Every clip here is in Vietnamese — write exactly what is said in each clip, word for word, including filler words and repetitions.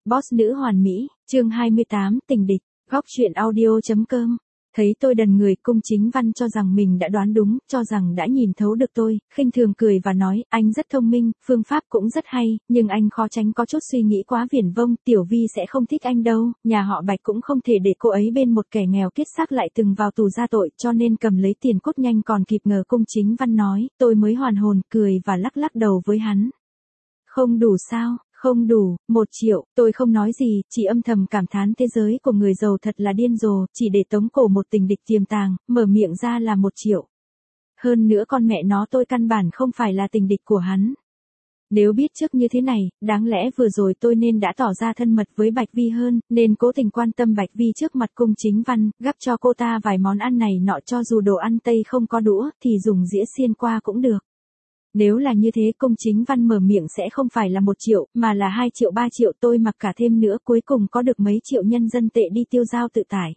Boss nữ hoàn mỹ, chương hai mươi tám, tình địch, góc truyện audio.com. Thấy tôi đần người, Cung Chính Văn cho rằng mình đã đoán đúng, cho rằng đã nhìn thấu được tôi, khinh thường cười và nói, anh rất thông minh, phương pháp cũng rất hay, nhưng anh khó tránh có chút suy nghĩ quá viển vông, Tiểu Vi sẽ không thích anh đâu, nhà họ Bạch cũng không thể để cô ấy bên một kẻ nghèo kiết xác lại từng vào tù ra tội, cho nên cầm lấy tiền cốt nhanh còn kịp ngờ. Cung Chính Văn nói, tôi mới hoàn hồn, cười và lắc lắc đầu với hắn. Không đủ sao? Không đủ, một triệu, tôi không nói gì, chỉ âm thầm cảm thán thế giới của người giàu thật là điên rồ, chỉ để tống cổ một tình địch tiềm tàng, mở miệng ra là một triệu. Hơn nữa con mẹ nó tôi căn bản không phải là tình địch của hắn. Nếu biết trước như thế này, đáng lẽ vừa rồi tôi nên đã tỏ ra thân mật với Bạch Vi hơn, nên cố tình quan tâm Bạch Vi trước mặt Cung Chính Văn, gắp cho cô ta vài món ăn này nọ, cho dù đồ ăn Tây không có đũa, thì dùng dĩa xiên qua cũng được. Nếu là như thế, Cung Chính Văn mở miệng sẽ không phải là một triệu, mà là hai triệu ba triệu, tôi mặc cả thêm nữa, cuối cùng có được mấy triệu nhân dân tệ đi tiêu dao tự tải.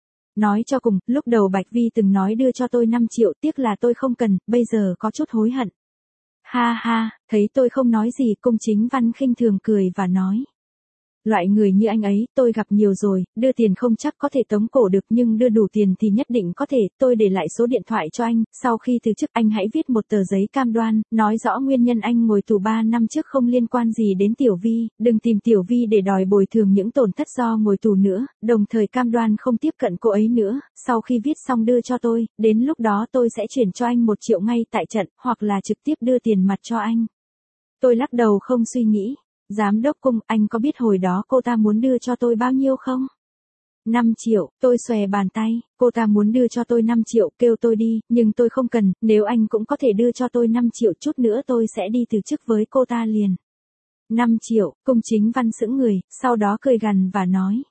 Nói cho cùng, lúc đầu Bạch Vi từng nói đưa cho tôi năm triệu, tiếc là tôi không cần, bây giờ có chút hối hận. Ha ha, thấy tôi không nói gì, Cung Chính Văn khinh thường cười và nói. Loại người như anh ấy, tôi gặp nhiều rồi, đưa tiền không chắc có thể tống cổ được, nhưng đưa đủ tiền thì nhất định có thể, tôi để lại số điện thoại cho anh, sau khi từ chức anh hãy viết một tờ giấy cam đoan, nói rõ nguyên nhân anh ngồi tù ba năm trước không liên quan gì đến Tiểu Vi, đừng tìm Tiểu Vi để đòi bồi thường những tổn thất do ngồi tù nữa, đồng thời cam đoan không tiếp cận cô ấy nữa, sau khi viết xong đưa cho tôi, đến lúc đó tôi sẽ chuyển cho anh một triệu ngay tại trận, hoặc là trực tiếp đưa tiền mặt cho anh. Tôi lắc đầu không suy nghĩ. Giám đốc Cung, anh có biết hồi đó cô ta muốn đưa cho tôi bao nhiêu không? năm triệu, tôi xòe bàn tay, cô ta muốn đưa cho tôi năm triệu, kêu tôi đi, nhưng tôi không cần, nếu anh cũng có thể đưa cho tôi năm triệu, chút nữa tôi sẽ đi từ chức với cô ta liền. năm triệu, Cung Chính Văn sững người, sau đó cười gằn và nói.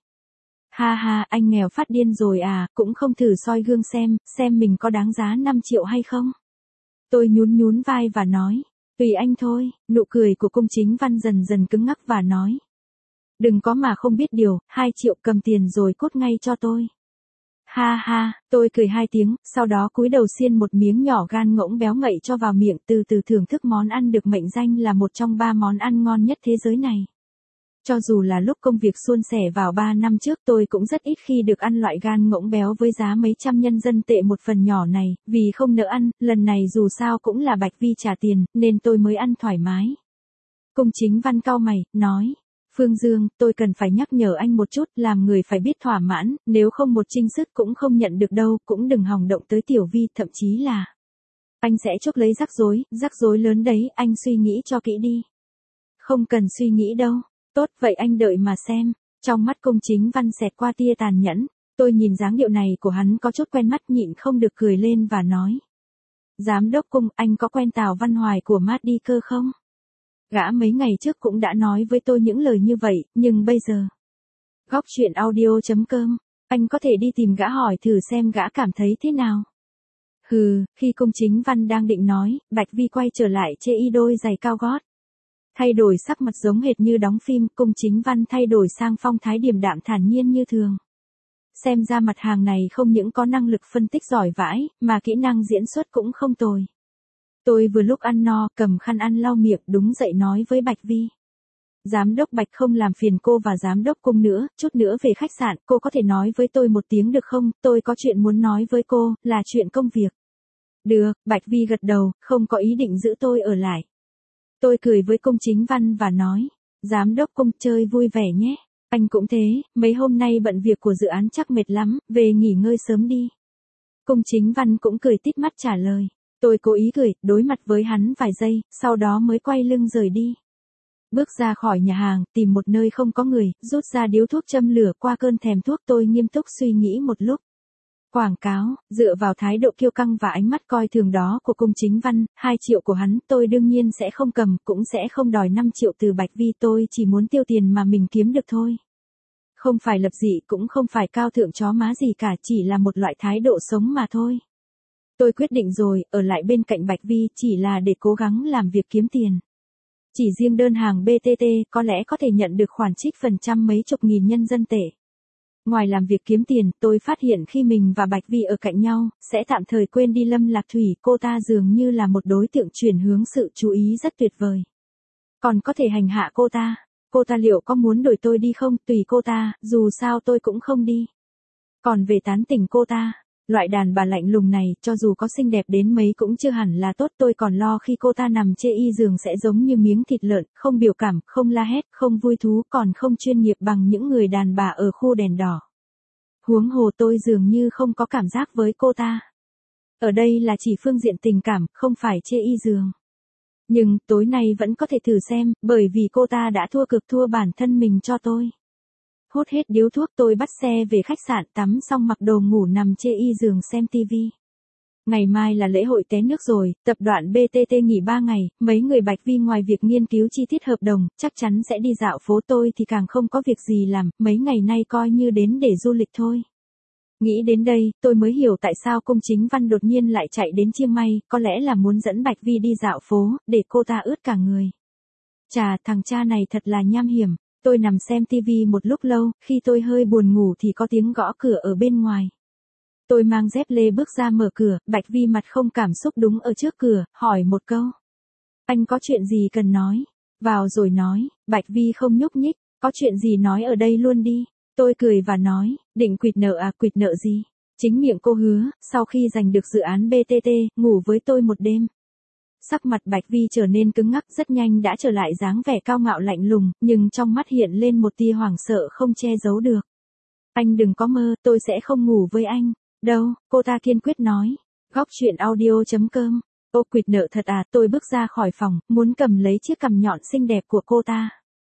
Ha ha, anh nghèo phát điên rồi à, cũng không thử soi gương xem, xem mình có đáng giá năm triệu hay không? Tôi nhún nhún vai và nói. Tùy anh thôi, nụ cười của Cung Chính Văn dần dần cứng ngắc và nói. Đừng có mà không biết điều, hai triệu, cầm tiền rồi cốt ngay cho tôi. Ha ha, tôi cười hai tiếng, sau đó cúi đầu xiên một miếng nhỏ gan ngỗng béo ngậy cho vào miệng, từ từ thưởng thức món ăn được mệnh danh là một trong ba món ăn ngon nhất thế giới này. Cho dù là lúc công việc suôn sẻ vào ba năm trước, tôi cũng rất ít khi được ăn loại gan ngỗng béo với giá mấy trăm nhân dân tệ một phần nhỏ này, vì không nỡ ăn, lần này dù sao cũng là Bạch Vi trả tiền, nên tôi mới ăn thoải mái. Cung Chính Văn cau mày, nói, Phương Dương, tôi cần phải nhắc nhở anh một chút, làm người phải biết thỏa mãn, nếu không một trinh sức cũng không nhận được đâu, cũng đừng hòng động tới Tiểu Vi, thậm chí là anh sẽ chuốc lấy rắc rối, rắc rối lớn đấy, anh suy nghĩ cho kỹ đi. Không cần suy nghĩ đâu. Tốt, vậy anh đợi mà xem. Trong mắt Cung Chính Văn xẹt qua tia tàn nhẫn, tôi nhìn dáng điệu này của hắn có chút quen mắt, nhịn không được cười lên và nói. Giám đốc Cung, anh có quen Tào Văn Hoài của Mát Đi Cơ không? Gã mấy ngày trước cũng đã nói với tôi những lời như vậy, nhưng bây giờ. Góc truyện audio.com, anh có thể đi tìm gã hỏi thử xem gã cảm thấy thế nào. Hừ, khi Cung Chính Văn đang định nói, Bạch Vi quay trở lại chê y đôi giày cao gót. Thay đổi sắc mặt giống hệt như đóng phim, Cung Chính Văn thay đổi sang phong thái điềm đạm thản nhiên như thường. Xem ra mặt hàng này không những có năng lực phân tích giỏi vãi, mà kỹ năng diễn xuất cũng không tồi. Tôi vừa lúc ăn no, cầm khăn ăn lau miệng, đúng dậy nói với Bạch Vi. Giám đốc Bạch không làm phiền cô và giám đốc Cung nữa, chút nữa về khách sạn, cô có thể nói với tôi một tiếng được không, tôi có chuyện muốn nói với cô, là chuyện công việc. Được, Bạch Vi gật đầu, không có ý định giữ tôi ở lại. Tôi cười với Cung Chính Văn và nói, giám đốc Cung chơi vui vẻ nhé, anh cũng thế, mấy hôm nay bận việc của dự án chắc mệt lắm, về nghỉ ngơi sớm đi. Cung Chính Văn cũng cười tít mắt trả lời, tôi cố ý cười, đối mặt với hắn vài giây, sau đó mới quay lưng rời đi. Bước ra khỏi nhà hàng, tìm một nơi không có người, rút ra điếu thuốc châm lửa, qua cơn thèm thuốc tôi nghiêm túc suy nghĩ một lúc. Quảng cáo, dựa vào thái độ kiêu căng và ánh mắt coi thường đó của Cung Chính Văn, hai triệu của hắn tôi đương nhiên sẽ không cầm, cũng sẽ không đòi năm triệu từ Bạch Vi, tôi chỉ muốn tiêu tiền mà mình kiếm được thôi. Không phải lập dị, cũng không phải cao thượng chó má gì cả, chỉ là một loại thái độ sống mà thôi. Tôi quyết định rồi, ở lại bên cạnh Bạch Vi chỉ là để cố gắng làm việc kiếm tiền. Chỉ riêng đơn hàng bê tê tê có lẽ có thể nhận được khoản trích phần trăm mấy chục nghìn nhân dân tệ. Ngoài làm việc kiếm tiền, tôi phát hiện khi mình và Bạch Vi ở cạnh nhau, sẽ tạm thời quên đi Lâm Lạc Thủy, cô ta dường như là một đối tượng chuyển hướng sự chú ý rất tuyệt vời. Còn có thể hành hạ cô ta. Cô ta liệu có muốn đổi tôi đi không, tùy cô ta, dù sao tôi cũng không đi. Còn về tán tỉnh cô ta, loại đàn bà lạnh lùng này, cho dù có xinh đẹp đến mấy cũng chưa hẳn là tốt. Tôi còn lo khi cô ta nằm chê y giường sẽ giống như miếng thịt lợn, không biểu cảm, không la hét, không vui thú, còn không chuyên nghiệp bằng những người đàn bà ở khu đèn đỏ. Huống hồ tôi dường như không có cảm giác với cô ta. Ở đây là chỉ phương diện tình cảm, không phải chê y giường. Nhưng, tối nay vẫn có thể thử xem, bởi vì cô ta đã thua cực thua bản thân mình cho tôi. Hút hết điếu thuốc tôi bắt xe về khách sạn, tắm xong mặc đồ ngủ nằm chê y giường xem tivi. Ngày mai là lễ hội té nước rồi, tập đoàn bê tê tê nghỉ ba ngày, mấy người Bạch Vi ngoài việc nghiên cứu chi tiết hợp đồng, chắc chắn sẽ đi dạo phố. Tôi thì càng không có việc gì làm, mấy ngày nay coi như đến để du lịch thôi. Nghĩ đến đây, tôi mới hiểu tại sao Cung Chính Văn đột nhiên lại chạy đến Chiang Mai, có lẽ là muốn dẫn Bạch Vi đi dạo phố, để cô ta ướt cả người. Chà, thằng cha này thật là nham hiểm. Tôi nằm xem tivi một lúc lâu, khi tôi hơi buồn ngủ thì có tiếng gõ cửa ở bên ngoài. Tôi mang dép lê bước ra mở cửa, Bạch Vi mặt không cảm xúc đứng ở trước cửa, hỏi một câu. Anh có chuyện gì cần nói? Vào rồi nói, Bạch Vi không nhúc nhích, có chuyện gì nói ở đây luôn đi. Tôi cười và nói, định quỵt nợ à, quỵt nợ gì? Chính miệng cô hứa, sau khi giành được dự án bê tê tê, ngủ với tôi một đêm. Sắc mặt Bạch Vi trở nên cứng ngắc, rất nhanh đã trở lại dáng vẻ cao ngạo lạnh lùng, nhưng trong mắt hiện lên một tia hoảng sợ không che giấu được. Anh đừng có mơ, tôi sẽ không ngủ với anh. Đâu, cô ta kiên quyết nói. Góc chuyện audio chấm com. Ô quỵt nợ thật à, tôi bước ra khỏi phòng, muốn cầm lấy chiếc cằm nhọn xinh đẹp của cô ta.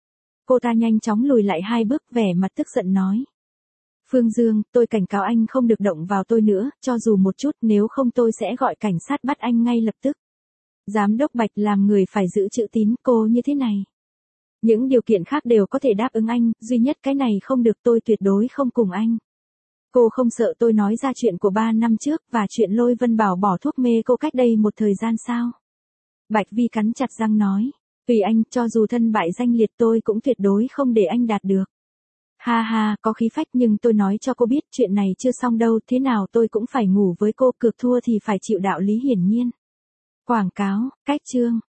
Cô ta nhanh chóng lùi lại hai bước, vẻ mặt tức giận nói. Phương Dương, tôi cảnh cáo anh không được động vào tôi nữa, cho dù một chút, nếu không tôi sẽ gọi cảnh sát bắt anh ngay lập tức. Giám đốc Bạch làm người phải giữ chữ tín, cô như thế này. Những điều kiện khác đều có thể đáp ứng anh, duy nhất cái này không được, tôi tuyệt đối không cùng anh. Cô không sợ tôi nói ra chuyện của ba năm trước, và chuyện Lôi Vân Bảo bỏ thuốc mê cô cách đây một thời gian sao? Bạch Vi cắn chặt răng nói. Tùy anh, cho dù thân bại danh liệt tôi cũng tuyệt đối không để anh đạt được. Ha ha, có khí phách, nhưng tôi nói cho cô biết chuyện này chưa xong đâu, thế nào tôi cũng phải ngủ với cô, cược thua thì phải chịu đạo lý hiển nhiên. Quảng cáo, cách chương.